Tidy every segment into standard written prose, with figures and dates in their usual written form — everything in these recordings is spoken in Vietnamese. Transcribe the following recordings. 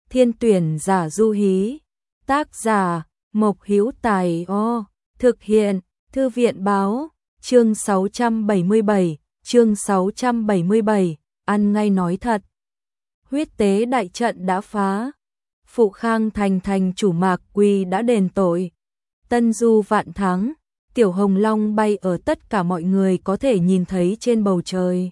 Thiên tuyển giả du hí. Tác giả Mộc Hữu Tài. Thực hiện Thư viện báo. Chương 677, ăn ngay nói thật. Huyết tế đại trận đã phá. Phụ Khang thành thành chủ Mạc Quỳ đã đền tội. Tân du vạn thắng. Tiểu Hồng Long bay ở tất cả mọi người có thể nhìn thấy trên bầu trời.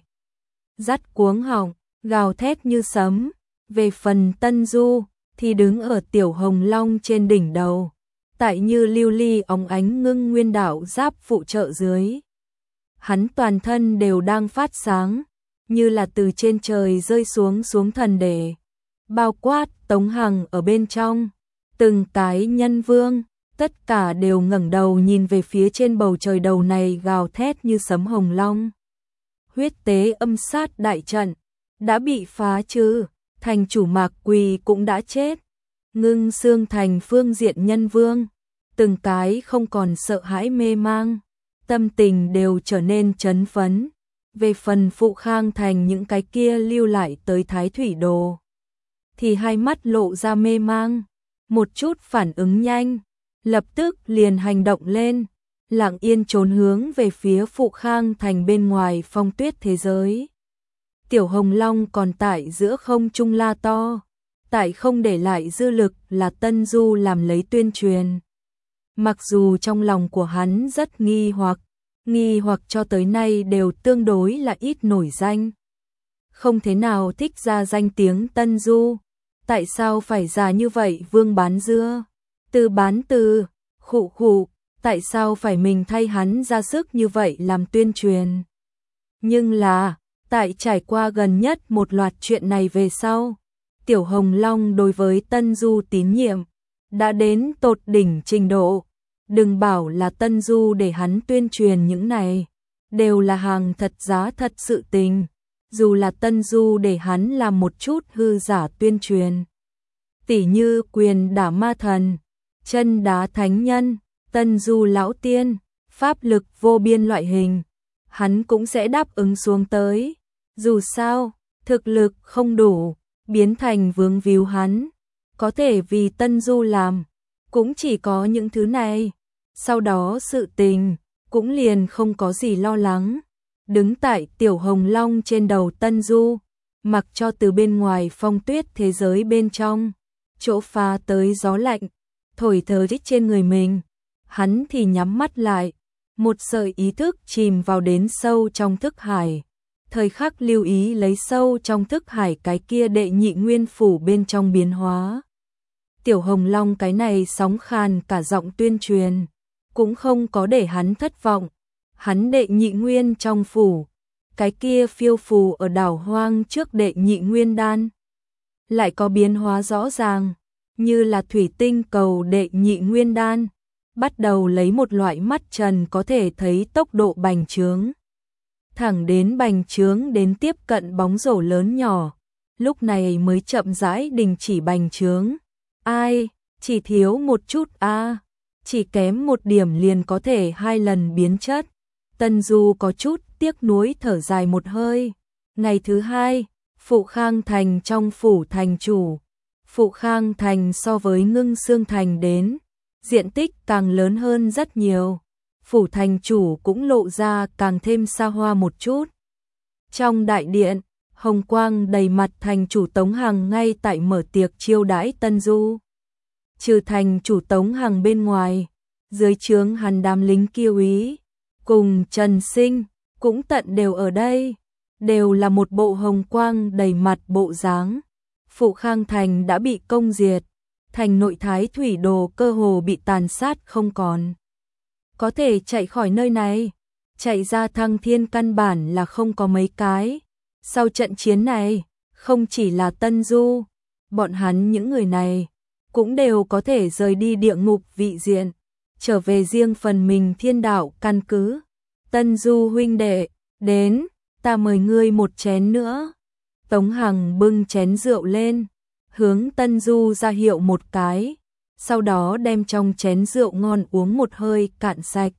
Dắt cuống họng, gào thét như sấm. Về phần Tân Du thì đứng ở Tiểu Hồng Long trên đỉnh đầu, tại như lưu ly óng ánh ngưng nguyên đạo giáp phụ trợ dưới. Hắn toàn thân đều đang phát sáng, như là từ trên trời rơi xuống thần để bao quát Tống Hằng ở bên trong. Từng cái nhân vương, tất cả đều ngẩng đầu nhìn về phía trên bầu trời đầu này gào thét như sấm Hồng Long. Huyết tế âm sát đại trận đã bị phá chứ, thành chủ Mạc Quỳ cũng đã chết. Ngưng Xương thành phương diện nhân vương, từng cái không còn sợ hãi mê mang, tâm tình đều trở nên chấn phấn. Về phần Phụ Khang thành những cái kia lưu lại tới Thái Thủy Đồ, thì hai mắt lộ ra mê mang, một chút phản ứng nhanh, lập tức liền hành động lên, lặng yên trốn hướng về phía Phụ Khang thành bên ngoài phong tuyết thế giới. Tiểu Hồng Long còn tại giữa không trung la to, tại không để lại dư lực là Tân Du làm lấy tuyên truyền. Mặc dù trong lòng của hắn rất nghi hoặc cho tới nay đều tương đối là ít nổi danh. Không thế nào thích ra danh tiếng Tân Du, tại sao phải già như vậy Vương Bán Dưa, Từ Bán Từ, khụ, tại sao phải mình thay hắn ra sức như vậy làm tuyên truyền. Nhưng là, tại trải qua gần nhất một loạt chuyện này về sau, Tiểu Hồng Long đối với Tân Du tín nhiệm đã đến tột đỉnh trình độ. Đừng bảo là Tân Du để hắn tuyên truyền những này, đều là hàng thật giá thật sự tình. Dù là Tân Du để hắn làm một chút hư giả tuyên truyền, tỉ như quyền đả ma thần, chân đá thánh nhân, Tân Du lão tiên, pháp lực vô biên loại hình, hắn cũng sẽ đáp ứng xuống tới. Dù sao, thực lực không đủ, biến thành vướng víu hắn, có thể vì Tân Du làm, cũng chỉ có những thứ này. Sau đó sự tình cũng liền không có gì lo lắng. Đứng tại Tiểu Hồng Long trên đầu Tân Du, mặc cho từ bên ngoài phong tuyết thế giới bên trong, chỗ phá tới gió lạnh, thổi thở rít trên người mình, hắn thì nhắm mắt lại, một sợi ý thức chìm vào đến sâu trong thức hải. Thời khắc lưu ý lấy sâu trong thức hải cái kia đệ nhị nguyên phủ bên trong biến hóa. Tiểu Hồng Long cái này sóng khàn cả giọng tuyên truyền, cũng không có để hắn thất vọng. Hắn đệ nhị nguyên trong phủ, cái kia phiêu phù ở đảo hoang trước đệ nhị nguyên đan, lại có biến hóa rõ ràng, như là thủy tinh cầu đệ nhị nguyên đan, bắt đầu lấy một loại mắt trần có thể thấy tốc độ bành trướng. Thẳng đến bành trướng đến tiếp cận bóng rổ lớn nhỏ, lúc này mới chậm rãi đình chỉ bành trướng. Ai, chỉ thiếu một chút chỉ kém một điểm liền có thể 2 lần biến chất. Tân Du có chút tiếc nuối thở dài một hơi. Ngày thứ 2, Phụ Khang thành trong phủ thành chủ. Phụ Khang thành so với Ngưng Xương thành đến, diện tích càng lớn hơn rất nhiều. Phủ thành chủ cũng lộ ra càng thêm xa hoa một chút. Trong đại điện, hồng quang đầy mặt thành chủ Tống Hằng ngay tại mở tiệc chiêu đãi Tân Du. Trừ thành chủ Tống Hằng bên ngoài, dưới trướng hắn đám lính kiêu úy cùng Trần Sinh cũng tận đều ở đây, đều là một bộ hồng quang đầy mặt bộ dáng. Phụ Khang thành đã bị công diệt, thành nội Thái Thủy Đồ cơ hồ bị tàn sát không còn. Có thể chạy khỏi nơi này, chạy ra Thăng Thiên căn bản là không có mấy cái. Sau trận chiến này, không chỉ là Tân Du, bọn hắn những người này cũng đều có thể rời đi địa ngục vị diện, trở về riêng phần mình thiên đạo căn cứ. Tân Du huynh đệ, đến, ta mời ngươi một chén nữa. Tống Hằng bưng chén rượu lên, hướng Tân Du ra hiệu một cái, sau đó đem trong chén rượu ngon uống một hơi cạn sạch.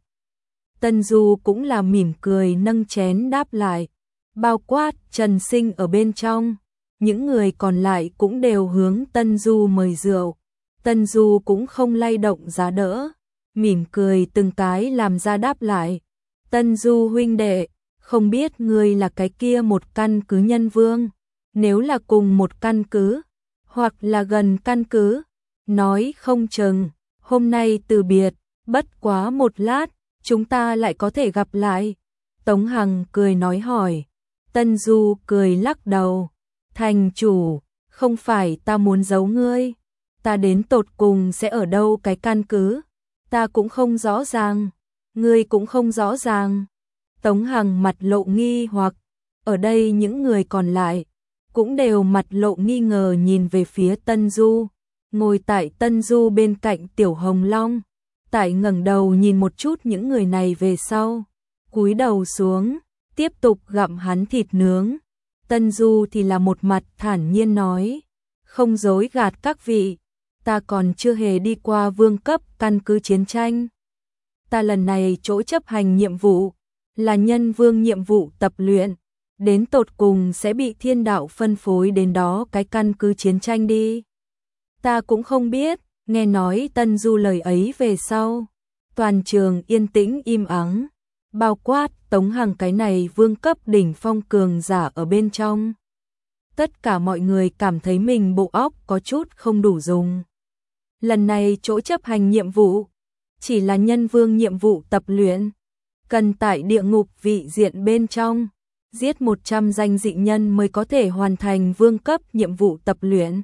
Tân Du cũng là mỉm cười nâng chén đáp lại, bao quát Trần Sinh ở bên trong. những người còn lại cũng đều hướng Tân Du mời rượu. Tân Du cũng không lay động giá đỡ, mỉm cười từng cái làm ra đáp lại. Tân Du huynh đệ, không biết ngươi là cái kia một căn cứ Nhân Vương, nếu là cùng một căn cứ, hoặc là gần căn cứ, nói không chừng, hôm nay từ biệt, bất quá một lát, chúng ta lại có thể gặp lại. Tống Hằng cười nói hỏi. Tân Du cười lắc đầu. Thành chủ, không phải ta muốn giấu ngươi, ta đến tột cùng sẽ ở đâu cái căn cứ, ta cũng không rõ ràng, ngươi cũng không rõ ràng. Tống Hằng mặt lộ nghi hoặc, ở đây những người còn lại cũng đều mặt lộ nghi ngờ nhìn về phía Tân Du. Ngồi tại Tân Du bên cạnh Tiểu Hồng Long, tại ngẩng đầu nhìn một chút những người này về sau, cúi đầu xuống, tiếp tục gặm hắn thịt nướng. Tân Du thì là một mặt thản nhiên nói, không dối gạt các vị, ta còn chưa hề đi qua vương cấp căn cứ chiến tranh. Ta lần này chỗ chấp hành nhiệm vụ, là Nhân Vương nhiệm vụ tập luyện, đến tột cùng sẽ bị thiên đạo phân phối đến đó cái căn cứ chiến tranh đi. Ta cũng không biết, nghe nói Tân Du lời ấy về sau, toàn trường yên tĩnh im ắng, bao quát Tống Hằng cái này vương cấp đỉnh phong cường giả ở bên trong. Tất cả mọi người cảm thấy mình bộ óc có chút không đủ dùng. Lần này chỗ chấp hành nhiệm vụ, chỉ là Nhân Vương nhiệm vụ tập luyện, cần tại địa ngục vị diện bên trong, giết 100 danh dị nhân mới có thể hoàn thành vương cấp nhiệm vụ tập luyện.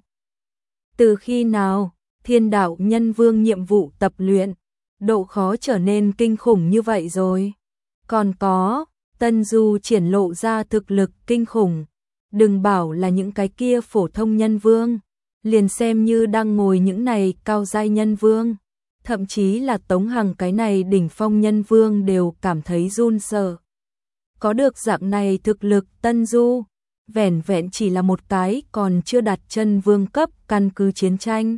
Từ khi nào, thiên đạo Nhân Vương nhiệm vụ tập luyện, độ khó trở nên kinh khủng như vậy rồi? Còn có, Tân Du triển lộ ra thực lực kinh khủng, đừng bảo là những cái kia phổ thông Nhân Vương, liền xem như đang ngồi những này cao giai Nhân Vương, thậm chí là Tống Hằng cái này đỉnh phong Nhân Vương đều cảm thấy run sợ. Có được dạng này thực lực Tân Du, vẻn vẹn chỉ là một cái còn chưa đặt chân vương cấp căn cứ chiến tranh.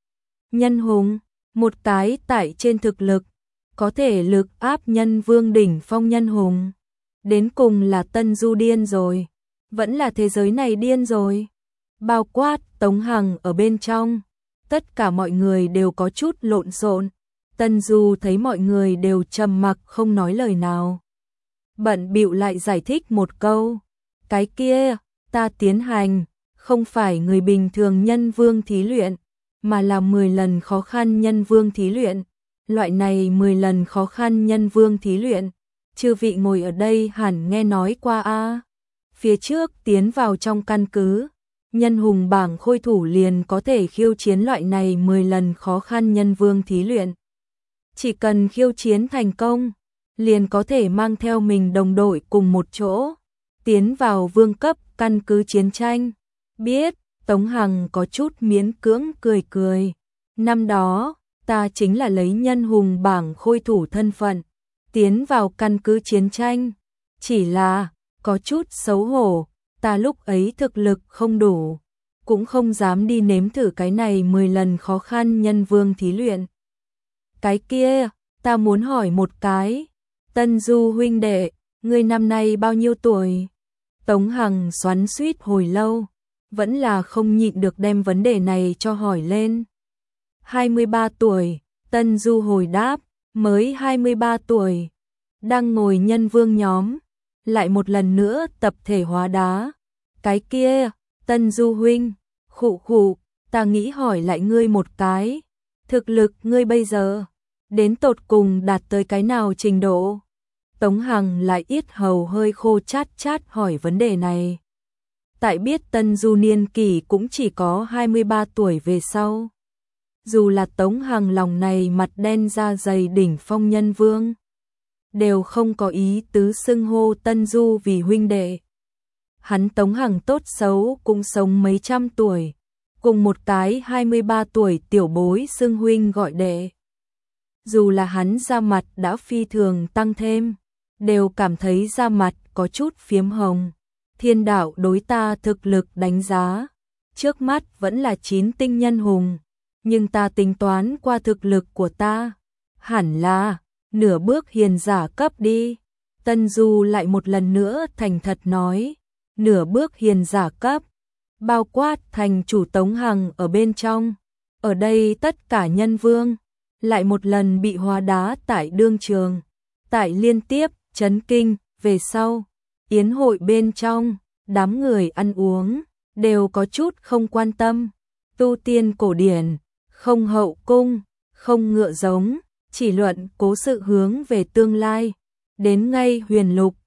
Nhân Hùng, một cái tại trên thực lực, có thể lực áp Nhân Vương đỉnh phong Nhân Hùng. Đến cùng là Tân Du điên rồi, vẫn là thế giới này điên rồi. Bao quát Tống Hằng ở bên trong, tất cả mọi người đều có chút lộn xộn. Tân Du thấy mọi người đều trầm mặc không nói lời nào, bận bịu lại giải thích một câu, cái kia, ta tiến hành, không phải người bình thường Nhân Vương thí luyện, mà là 10 lần khó khăn Nhân Vương thí luyện. Loại này 10 lần khó khăn Nhân Vương thí luyện, chư vị ngồi ở đây hẳn nghe nói qua a. Phía trước tiến vào trong căn cứ, Nhân Hùng bảng khôi thủ liền có thể khiêu chiến loại này 10 lần khó khăn Nhân Vương thí luyện. Chỉ cần khiêu chiến thành công, liền có thể mang theo mình đồng đội cùng một chỗ, tiến vào vương cấp căn cứ chiến tranh. Biết, Tống Hằng có chút miễn cưỡng cười cười. Năm đó, ta chính là lấy Nhân Hùng bảng khôi thủ thân phận, tiến vào căn cứ chiến tranh. Chỉ là, có chút xấu hổ, ta lúc ấy thực lực không đủ, cũng không dám đi nếm thử cái này 10 lần khó khăn Nhân Vương thí luyện. Cái kia, ta muốn hỏi một cái, Tân Du huynh đệ, ngươi năm nay bao nhiêu tuổi? Tống Hằng xoắn xuýt hồi lâu, vẫn là không nhịn được đem vấn đề này cho hỏi lên. 23 tuổi, Tân Du hồi đáp, mới 23 tuổi. Đang ngồi Nhân Vương nhóm, lại một lần nữa tập thể hóa đá. Cái kia, Tân Du huynh, khụ khụ, ta nghĩ hỏi lại ngươi một cái. Thực lực ngươi bây giờ, đến tột cùng đạt tới cái nào trình độ? Tống Hằng lại yết hầu hơi khô chát chát hỏi vấn đề này. Tại biết Tân Du niên kỷ cũng chỉ có 23 tuổi về sau. Dù là Tống Hằng lòng này mặt đen da dày đỉnh phong Nhân Vương, đều không có ý tứ xưng hô Tân Du vì huynh đệ. Hắn Tống Hằng tốt xấu cũng sống mấy trăm tuổi, cùng một cái 23 tuổi tiểu bối xưng huynh gọi đệ. Dù là hắn da mặt đã phi thường tăng thêm, đều cảm thấy da mặt có chút phiếm hồng. Thiên đạo đối ta thực lực đánh giá, trước mắt vẫn là 9 tinh Nhân Hùng, nhưng ta tính toán qua thực lực của ta, hẳn là nửa bước hiền giả cấp đi. Tân Du lại một lần nữa thành thật nói, nửa bước hiền giả cấp, bao quát thành chủ Tống Hằng ở bên trong. Ở đây tất cả nhân vương lại một lần bị hóa đá tại đương trường, tại liên tiếp chấn kinh. Về sau yến hội bên trong, đám người ăn uống đều có chút không quan tâm, tu tiên cổ điển, không hậu cung, không ngựa giống, chỉ luận cố sự hướng về tương lai. Đến ngay Huyền Lục,